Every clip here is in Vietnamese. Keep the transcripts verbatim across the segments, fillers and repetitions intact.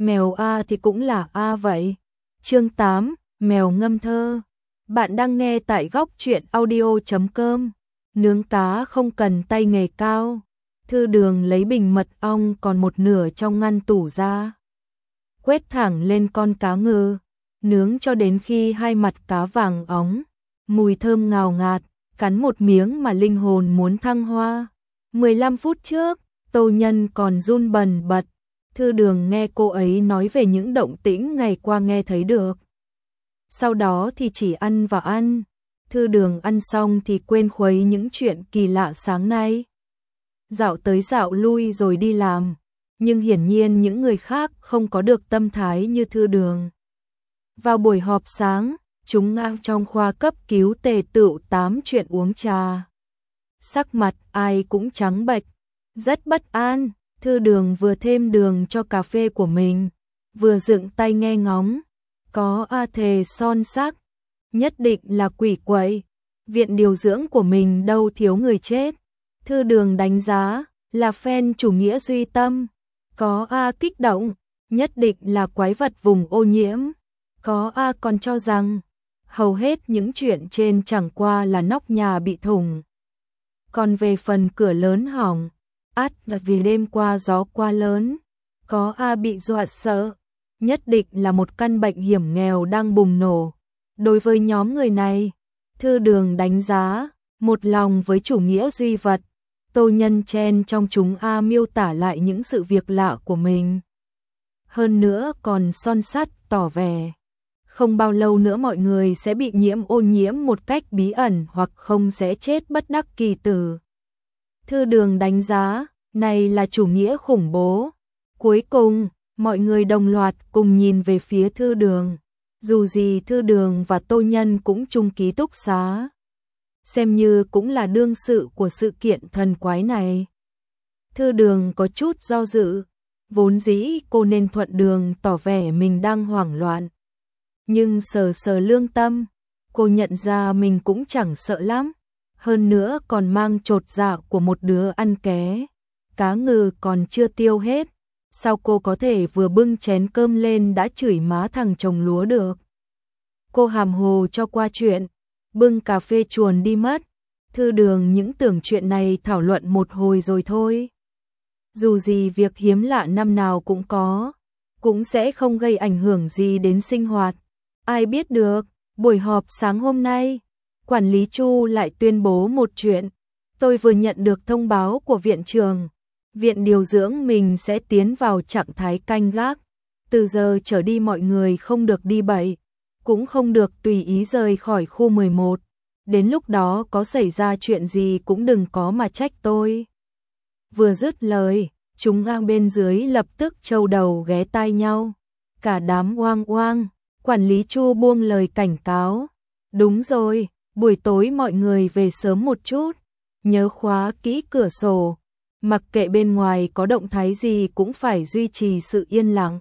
Mèo A thì cũng là A vậy. Chương tám, mèo ngâm thơ. Bạn đang nghe tại góc truyện audio chấm com. Nướng cá không cần tay nghề cao. Thư Đường lấy bình mật ong còn một nửa trong ngăn tủ ra. Quét thẳng lên con cá ngừ. Nướng cho đến khi hai mặt cá vàng óng. Mùi thơm ngào ngạt. Cắn một miếng mà linh hồn muốn thăng hoa. mười lăm phút trước, Tô Nhân còn run bần bật. Thư Đường nghe cô ấy nói về những động tĩnh ngày qua nghe thấy được. Sau đó thì chỉ ăn và ăn. Thư Đường ăn xong thì quên khuấy những chuyện kỳ lạ sáng nay. Dạo tới dạo lui rồi đi làm. Nhưng hiển nhiên những người khác không có được tâm thái như Thư Đường. Vào buổi họp sáng, chúng ngang trong khoa cấp cứu tề tựu tám chuyện uống trà. Sắc mặt ai cũng trắng bệch, rất bất an. Thư Đường vừa thêm đường cho cà phê của mình, vừa dựng tay nghe ngóng. Có a thề son sắc, nhất định là quỷ quậy. Viện điều dưỡng của mình đâu thiếu người chết. Thư Đường đánh giá là fan chủ nghĩa duy tâm. Có a kích động, nhất định là quái vật vùng ô nhiễm. Có a còn cho rằng hầu hết những chuyện trên chẳng qua là nóc nhà bị thủng. Còn về phần cửa lớn hỏng, ắt là vì đêm qua gió quá lớn. Có a bị dọa sợ, nhất định là một căn bệnh hiểm nghèo đang bùng nổ. Đối với nhóm người này, Thư Đường đánh giá một lòng với chủ nghĩa duy vật. Tô Nhân chen trong chúng a miêu tả lại những sự việc lạ của mình. Hơn nữa còn son sắt tỏ vẻ không bao lâu nữa mọi người sẽ bị nhiễm ô nhiễm một cách bí ẩn hoặc không sẽ chết bất đắc kỳ tử. Thư Đường đánh giá, này là chủ nghĩa khủng bố. Cuối cùng, mọi người đồng loạt cùng nhìn về phía Thư Đường. Dù gì Thư Đường và Tô Nhân cũng chung ký túc xá. Xem như cũng là đương sự của sự kiện thần quái này. Thư Đường có chút do dự. Vốn dĩ cô nên thuận đường tỏ vẻ mình đang hoảng loạn. Nhưng sờ sờ lương tâm, cô nhận ra mình cũng chẳng sợ lắm. Hơn nữa còn mang chột dạ của một đứa ăn ké. Cá ngừ còn chưa tiêu hết. Sao cô có thể vừa bưng chén cơm lên đã chửi má thằng chồng lúa được? Cô hàm hồ cho qua chuyện, bưng cà phê chuồn đi mất. Thư Đường những tưởng chuyện này thảo luận một hồi rồi thôi. Dù gì việc hiếm lạ năm nào cũng có, cũng sẽ không gây ảnh hưởng gì đến sinh hoạt. Ai biết được, buổi họp sáng hôm nay, quản lý Chu lại tuyên bố một chuyện. Tôi vừa nhận được thông báo của viện trưởng. Viện điều dưỡng mình sẽ tiến vào trạng thái canh gác. Từ giờ trở đi mọi người không được đi bậy, cũng không được tùy ý rời khỏi khu mười một. Đến lúc đó có xảy ra chuyện gì cũng đừng có mà trách tôi. Vừa dứt lời, chúng ngang bên dưới lập tức trâu đầu ghé tai nhau. Cả đám oang oang, quản lý Chu buông lời cảnh cáo. Đúng rồi, buổi tối mọi người về sớm một chút. Nhớ khóa kỹ cửa sổ. Mặc kệ bên ngoài có động thái gì cũng phải duy trì sự yên lặng.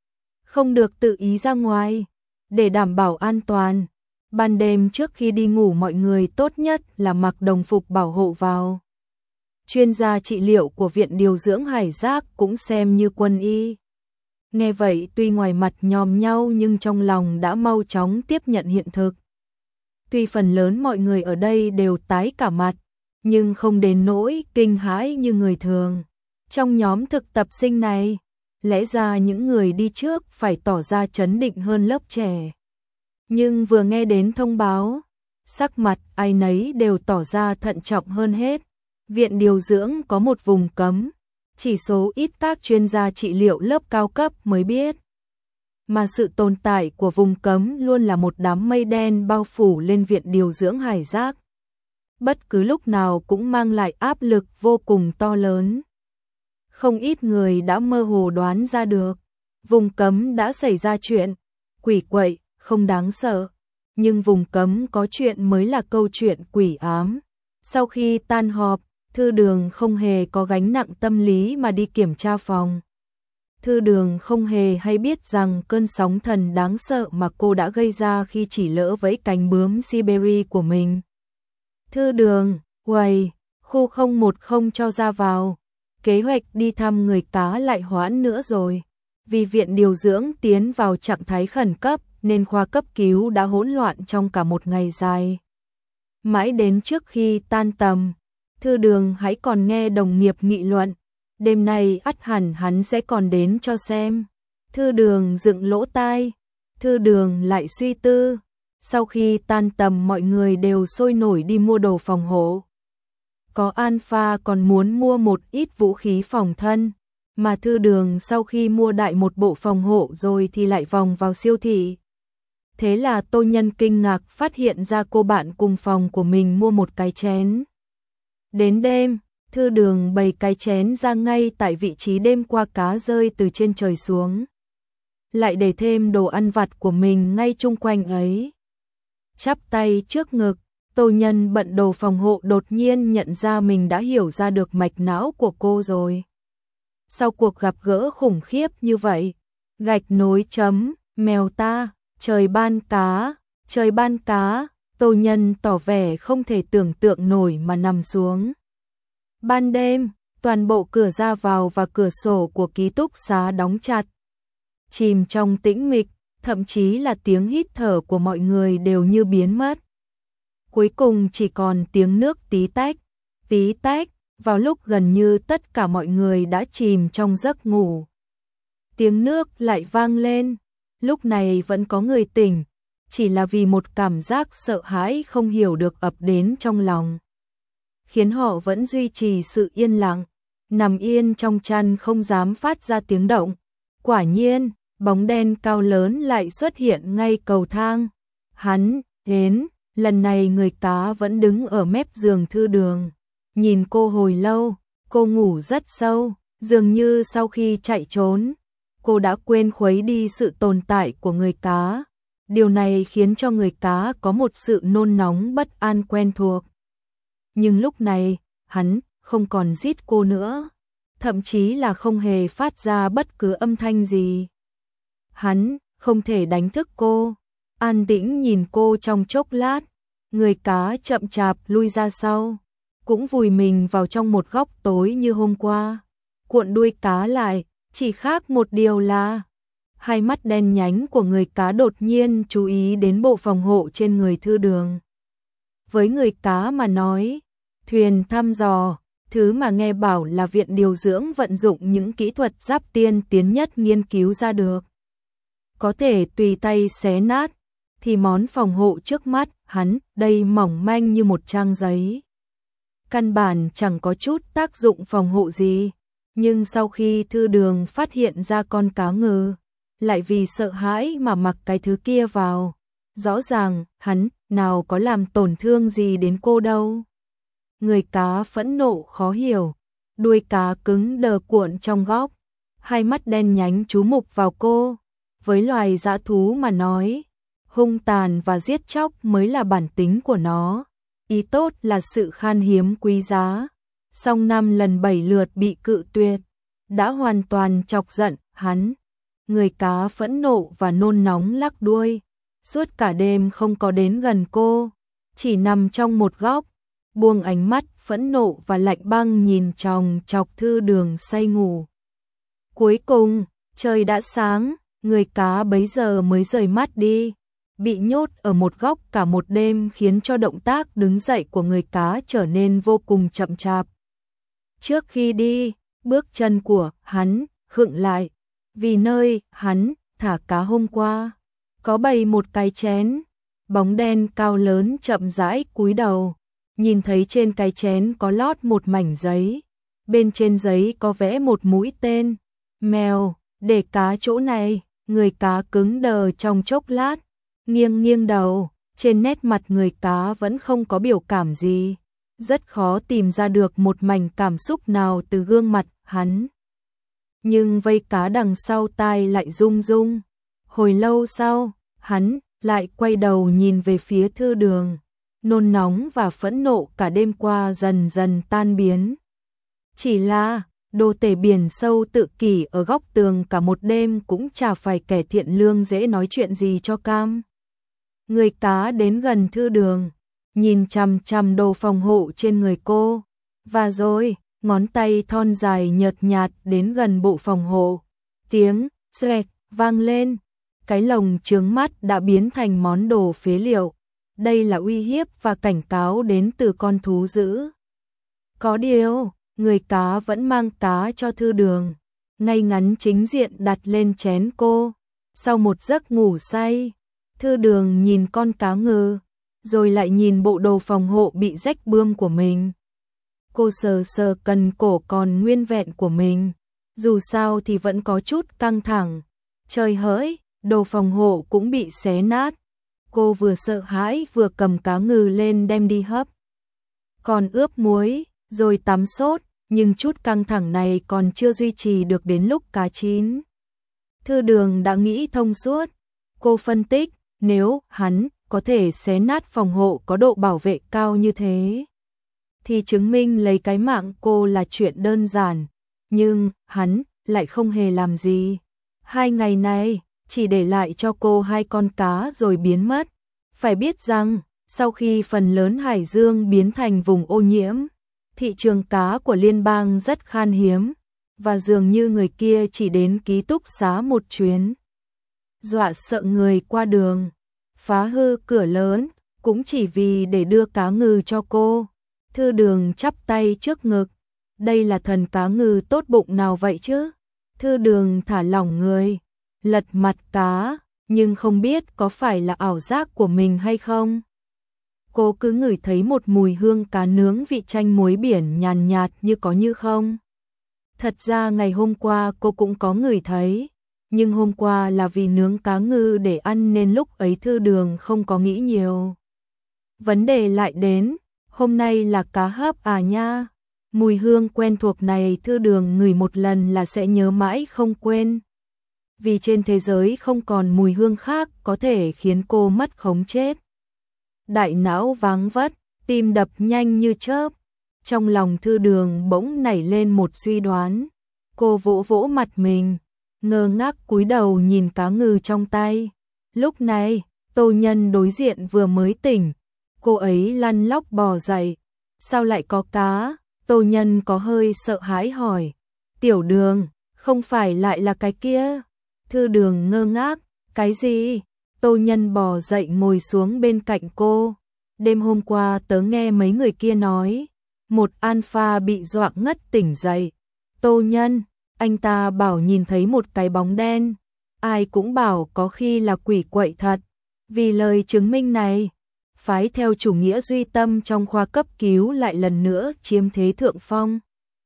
Không được tự ý ra ngoài. Để đảm bảo an toàn, ban đêm trước khi đi ngủ mọi người tốt nhất là mặc đồng phục bảo hộ vào. Chuyên gia trị liệu của Viện Điều dưỡng Hải Giác cũng xem như quân y. Nghe vậy tuy ngoài mặt nhòm nhau nhưng trong lòng đã mau chóng tiếp nhận hiện thực. Tuy phần lớn mọi người ở đây đều tái cả mặt, nhưng không đến nỗi kinh hãi như người thường. Trong nhóm thực tập sinh này, lẽ ra những người đi trước phải tỏ ra trấn định hơn lớp trẻ. Nhưng vừa nghe đến thông báo, sắc mặt ai nấy đều tỏ ra thận trọng hơn hết. Viện điều dưỡng có một vùng cấm, chỉ số ít các chuyên gia trị liệu lớp cao cấp mới biết. Mà sự tồn tại của vùng cấm luôn là một đám mây đen bao phủ lên Viện Điều dưỡng Hải Giác. Bất cứ lúc nào cũng mang lại áp lực vô cùng to lớn. Không ít người đã mơ hồ đoán ra được, vùng cấm đã xảy ra chuyện, quỷ quậy, không đáng sợ. Nhưng vùng cấm có chuyện mới là câu chuyện quỷ ám. Sau khi tan họp, Thư Đường không hề có gánh nặng tâm lý mà đi kiểm tra phòng. Thư Đường không hề hay biết rằng cơn sóng thần đáng sợ mà cô đã gây ra khi chỉ lỡ vẫy cánh bướm Siberia của mình. Thư Đường, uầy, khu không một không cho ra vào. Kế hoạch đi thăm người cá lại hoãn nữa rồi. Vì viện điều dưỡng tiến vào trạng thái khẩn cấp nên khoa cấp cứu đã hỗn loạn trong cả một ngày dài. Mãi đến trước khi tan tầm, Thư Đường hãy còn nghe đồng nghiệp nghị luận, đêm nay ắt hẳn hắn sẽ còn đến cho xem. Thư Đường dựng lỗ tai, Thư Đường lại suy tư. Sau khi tan tầm mọi người đều sôi nổi đi mua đồ phòng hộ. Có Alpha còn muốn mua một ít vũ khí phòng thân, mà Thư Đường sau khi mua đại một bộ phòng hộ rồi thì lại vòng vào siêu thị. Thế là Tô Nhân kinh ngạc phát hiện ra cô bạn cùng phòng của mình mua một cái chén. Đến đêm, Thư Đường bày cái chén ra ngay tại vị trí đêm qua cá rơi từ trên trời xuống. Lại để thêm đồ ăn vặt của mình ngay chung quanh ấy. Chắp tay trước ngực, Tô Nhân bận đồ phòng hộ đột nhiên nhận ra mình đã hiểu ra được mạch não của cô rồi. Sau cuộc gặp gỡ khủng khiếp như vậy, gạch nối chấm, mèo ta, trời ban cá, trời ban cá, Tô Nhân tỏ vẻ không thể tưởng tượng nổi mà nằm xuống. Ban đêm, toàn bộ cửa ra vào và cửa sổ của ký túc xá đóng chặt. Chìm trong tĩnh mịch, thậm chí là tiếng hít thở của mọi người đều như biến mất. Cuối cùng chỉ còn tiếng nước tí tách, tí tách, vào lúc gần như tất cả mọi người đã chìm trong giấc ngủ. Tiếng nước lại vang lên, lúc này vẫn có người tỉnh, chỉ là vì một cảm giác sợ hãi không hiểu được ập đến trong lòng. Khiến họ vẫn duy trì sự yên lặng, nằm yên trong chăn không dám phát ra tiếng động. Quả nhiên, bóng đen cao lớn lại xuất hiện ngay cầu thang. Hắn đến, lần này người cá vẫn đứng ở mép giường Thư Đường. Nhìn cô hồi lâu, cô ngủ rất sâu, dường như sau khi chạy trốn, cô đã quên khuấy đi sự tồn tại của người cá. Điều này khiến cho người cá có một sự nôn nóng bất an quen thuộc. Nhưng lúc này, hắn không còn giết cô nữa, thậm chí là không hề phát ra bất cứ âm thanh gì. Hắn không thể đánh thức cô, an tĩnh nhìn cô trong chốc lát, người cá chậm chạp lui ra sau, cũng vùi mình vào trong một góc tối như hôm qua, cuộn đuôi cá lại, chỉ khác một điều là hai mắt đen nhánh của người cá đột nhiên chú ý đến bộ phòng hộ trên người Thư Đường. Với người cá mà nói, thuyền thăm dò, thứ mà nghe bảo là viện điều dưỡng vận dụng những kỹ thuật giáp tiên tiến nhất nghiên cứu ra được. Có thể tùy tay xé nát, thì món phòng hộ trước mắt hắn đây mỏng manh như một trang giấy. Căn bản chẳng có chút tác dụng phòng hộ gì, nhưng sau khi Thư Đường phát hiện ra con cá ngừ, lại vì sợ hãi mà mặc cái thứ kia vào. Rõ ràng, hắn nào có làm tổn thương gì đến cô đâu. Người cá phẫn nộ khó hiểu, đuôi cá cứng đờ cuộn trong góc, hai mắt đen nhánh chú mục vào cô. Với loài dã thú mà nói, hung tàn và giết chóc mới là bản tính của nó. Ý tốt là sự khan hiếm quý giá, song năm lần bảy lượt bị cự tuyệt, đã hoàn toàn chọc giận hắn. Người cá phẫn nộ và nôn nóng lắc đuôi, suốt cả đêm không có đến gần cô, chỉ nằm trong một góc, buông ánh mắt phẫn nộ và lạnh băng nhìn chòng chọc Thư Đường say ngủ. Cuối cùng, trời đã sáng, người cá bấy giờ mới rời mắt đi. Bị nhốt ở một góc cả một đêm khiến cho động tác đứng dậy của người cá trở nên vô cùng chậm chạp. Trước khi đi, bước chân của hắn khựng lại, vì nơi hắn thả cá hôm qua có bày một cái chén. Bóng đen cao lớn chậm rãi cúi đầu, nhìn thấy trên cái chén có lót một mảnh giấy, bên trên giấy có vẽ một mũi tên. Mèo, để cá chỗ này. Người cá cứng đờ trong chốc lát, nghiêng nghiêng đầu, trên nét mặt người cá vẫn không có biểu cảm gì, rất khó tìm ra được một mảnh cảm xúc nào từ gương mặt hắn. Nhưng vây cá đằng sau tai lại rung rung. Hồi lâu sau, hắn lại quay đầu nhìn về phía Thư Đường, nôn nóng và phẫn nộ cả đêm qua dần dần tan biến. Chỉ là đồ tể biển sâu tự kỷ ở góc tường cả một đêm cũng chả phải kẻ thiện lương dễ nói chuyện gì cho cam. Người cá đến gần Thư Đường, nhìn chằm chằm đồ phòng hộ trên người cô, và rồi, ngón tay thon dài nhợt nhạt đến gần bộ phòng hộ. Tiếng xoẹt, vang lên. Cái lồng chướng mắt đã biến thành món đồ phế liệu. Đây là uy hiếp và cảnh cáo đến từ con thú dữ. Có điều, người cá vẫn mang cá cho Thư Đường, ngay ngắn chính diện đặt lên chén cô. Sau một giấc ngủ say, Thư Đường nhìn con cá ngừ, rồi lại nhìn bộ đồ phòng hộ bị rách bươm của mình. Cô sờ sờ cần cổ còn nguyên vẹn của mình, dù sao thì vẫn có chút căng thẳng. Trời hỡi, đồ phòng hộ cũng bị xé nát. Cô vừa sợ hãi vừa cầm cá ngừ lên đem đi hấp. Còn ướp muối, rồi tắm sốt, nhưng chút căng thẳng này còn chưa duy trì được đến lúc cá chín. Thư Đường đã nghĩ thông suốt. Cô phân tích, nếu hắn có thể xé nát phòng hộ có độ bảo vệ cao như thế, thì chứng minh lấy cái mạng cô là chuyện đơn giản. Nhưng hắn lại không hề làm gì. Hai ngày này chỉ để lại cho cô hai con cá rồi biến mất. Phải biết rằng, sau khi phần lớn Hải Dương biến thành vùng ô nhiễm, thị trường cá của liên bang rất khan hiếm, và dường như người kia chỉ đến ký túc xá một chuyến. Dọa sợ người qua đường, phá hư cửa lớn, cũng chỉ vì để đưa cá ngừ cho cô. Thư Đường chắp tay trước ngực. Đây là thần cá ngừ tốt bụng nào vậy chứ? Thư Đường thả lỏng người, lật mặt cá, nhưng không biết có phải là ảo giác của mình hay không. Cô cứ ngửi thấy một mùi hương cá nướng vị chanh muối biển nhàn nhạt như có như không. Thật ra ngày hôm qua cô cũng có ngửi thấy, nhưng hôm qua là vì nướng cá ngừ để ăn nên lúc ấy Thư Đường không có nghĩ nhiều. Vấn đề lại đến, hôm nay là cá hấp à nha. Mùi hương quen thuộc này Thư Đường ngửi một lần là sẽ nhớ mãi không quên. Vì trên thế giới không còn mùi hương khác có thể khiến cô mất khống chết. Đại não váng vất, tim đập nhanh như chớp. Trong lòng Thư Đường bỗng nảy lên một suy đoán. Cô vỗ vỗ mặt mình, ngơ ngác cúi đầu nhìn cá ngừ trong tay. Lúc này, Tô Nhân đối diện vừa mới tỉnh. Cô ấy lăn lóc bò dậy. Sao lại có cá? Tô Nhân có hơi sợ hãi hỏi. Tiểu Đường, không phải lại là cái kia? Thư Đường ngơ ngác. Cái gì? Tô Nhân bò dậy ngồi xuống bên cạnh cô. Đêm hôm qua tớ nghe mấy người kia nói, một alpha bị dọa ngất tỉnh dậy. Tô Nhân, anh ta bảo nhìn thấy một cái bóng đen. Ai cũng bảo có khi là quỷ quậy thật. Vì lời chứng minh này, phái theo chủ nghĩa duy tâm trong khoa cấp cứu lại lần nữa chiếm thế thượng phong.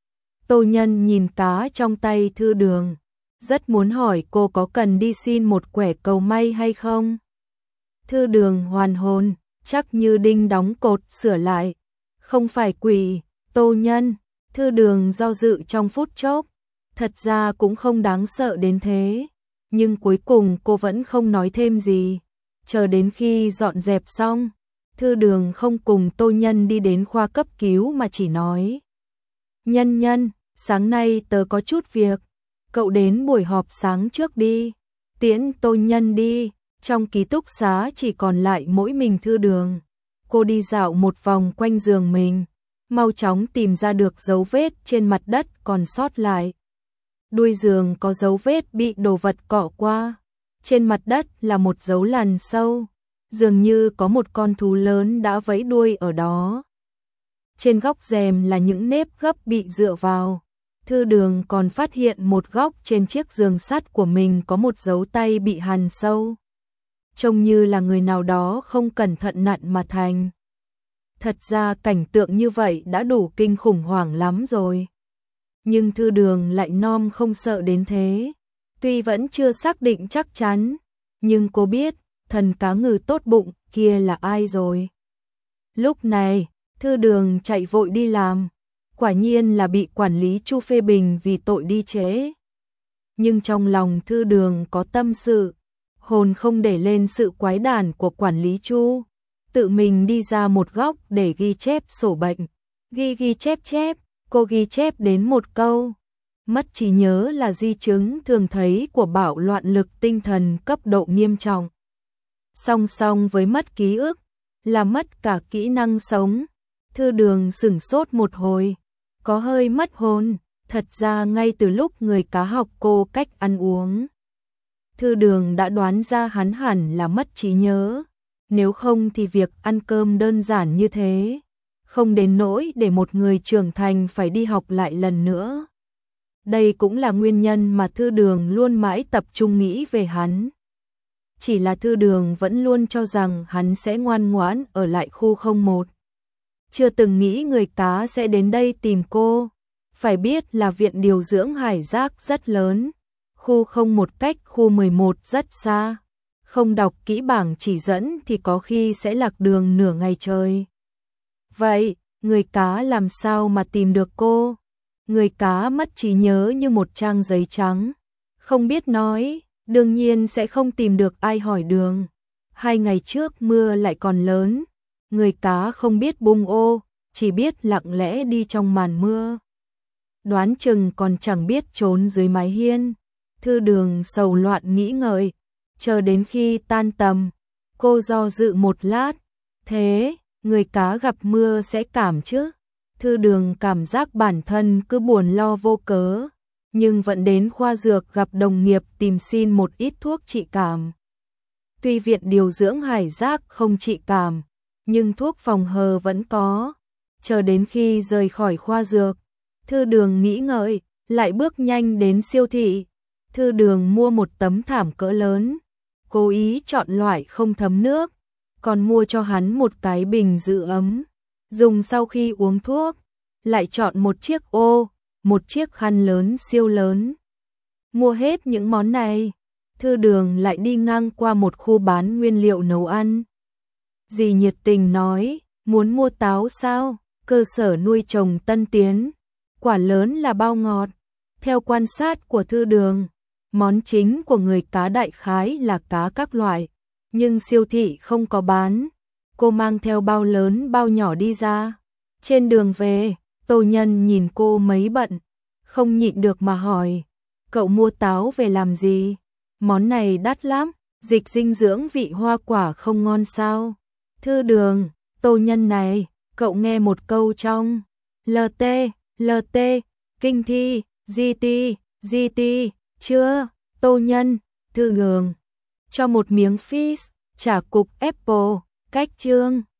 Tô Nhân nhìn cá trong tay Thư Đường, rất muốn hỏi cô có cần đi xin một quẻ cầu may hay không. Thư Đường hoàn hồn, chắc như đinh đóng cột sửa lại. Không phải quỷ, Tô Nhân. Thư Đường do dự trong phút chốc. Thật ra cũng không đáng sợ đến thế. Nhưng cuối cùng cô vẫn không nói thêm gì. Chờ đến khi dọn dẹp xong, Thư Đường không cùng Tô Nhân đi đến khoa cấp cứu mà chỉ nói. Nhân Nhân, sáng nay tớ có chút việc. Cậu đến buổi họp sáng trước đi. Tiễn Tô Nhân đi. Trong ký túc xá chỉ còn lại mỗi mình Thư Đường. Cô đi dạo một vòng quanh giường mình, mau chóng tìm ra được dấu vết trên mặt đất còn sót lại. Đuôi giường có dấu vết bị đồ vật cọ qua. Trên mặt đất là một dấu lằn sâu, dường như có một con thú lớn đã vẫy đuôi ở đó. Trên góc rèm là những nếp gấp bị dựa vào. Thư Đường còn phát hiện một góc trên chiếc giường sắt của mình có một dấu tay bị hằn sâu. Trông như là người nào đó không cẩn thận nặn mà thành. Thật ra cảnh tượng như vậy đã đủ kinh khủng hoảng lắm rồi. Nhưng Thư Đường lại nom không sợ đến thế. Tuy vẫn chưa xác định chắc chắn, nhưng cô biết thần cá ngừ tốt bụng kia là ai rồi. Lúc này, Thư Đường chạy vội đi làm. Quả nhiên là bị quản lý Chu phê bình vì tội đi trễ. Nhưng trong lòng Thư Đường có tâm sự. Hồn không để lên sự quái đản của quản lý Chu, tự mình đi ra một góc để ghi chép sổ bệnh. Ghi ghi chép chép, cô ghi chép đến một câu. Mất trí nhớ là di chứng thường thấy của bạo loạn lực tinh thần cấp độ nghiêm trọng. Song song với mất ký ức, là mất cả kỹ năng sống. Thư Đường sửng sốt một hồi, có hơi mất hồn. Thật ra ngay từ lúc người cá học cô cách ăn uống, Thư Đường đã đoán ra hắn hẳn là mất trí nhớ, nếu không thì việc ăn cơm đơn giản như thế, không đến nỗi để một người trưởng thành phải đi học lại lần nữa. Đây cũng là nguyên nhân mà Thư Đường luôn mãi tập trung nghĩ về hắn. Chỉ là Thư Đường vẫn luôn cho rằng hắn sẽ ngoan ngoãn ở lại khu không một. Chưa từng nghĩ người cá sẽ đến đây tìm cô. Phải biết là viện điều dưỡng Hải Giác rất lớn, khu không một cách khu mười một rất xa. Không đọc kỹ bảng chỉ dẫn thì có khi sẽ lạc đường nửa ngày trời. Vậy, người cá làm sao mà tìm được cô? Người cá mất trí nhớ như một trang giấy trắng, không biết nói, đương nhiên sẽ không tìm được ai hỏi đường. Hai ngày trước mưa lại còn lớn, người cá không biết bung ô, chỉ biết lặng lẽ đi trong màn mưa. Đoán chừng còn chẳng biết trốn dưới mái hiên. Thư Đường sầu loạn nghĩ ngợi, chờ đến khi tan tầm, cô do dự một lát, thế, người cá gặp mưa sẽ cảm chứ? Thư Đường cảm giác bản thân cứ buồn lo vô cớ, nhưng vẫn đến khoa dược gặp đồng nghiệp tìm xin một ít thuốc trị cảm. Tuy viện điều dưỡng Hải Giác không trị cảm, nhưng thuốc phòng hờ vẫn có. Chờ đến khi rời khỏi khoa dược, Thư Đường nghĩ ngợi, lại bước nhanh đến siêu thị. Thư Đường mua một tấm thảm cỡ lớn, cố ý chọn loại không thấm nước, còn mua cho hắn một cái bình giữ ấm, dùng sau khi uống thuốc, lại chọn một chiếc ô, một chiếc khăn lớn siêu lớn. Mua hết những món này, Thư Đường lại đi ngang qua một khu bán nguyên liệu nấu ăn. Dì nhiệt tình nói, muốn mua táo sao? Cơ sở nuôi trồng tân tiến, quả lớn là bao ngọt. Theo quan sát của Thư Đường, món chính của người cá đại khái là cá các loại, nhưng siêu thị không có bán. Cô mang theo bao lớn bao nhỏ đi ra. Trên đường về, Tô Nhân nhìn cô mấy bận, không nhịn được mà hỏi, cậu mua táo về làm gì? Món này đắt lắm, dịch dinh dưỡng vị hoa quả không ngon sao? Thư Đường, Tô Nhân này, cậu nghe một câu trong lờ tê, lờ tê, kinh thi, giê tê, giê tê, chưa? Tô Nhân, Thư Đường, cho một miếng fish, chả cục apple, cách chương.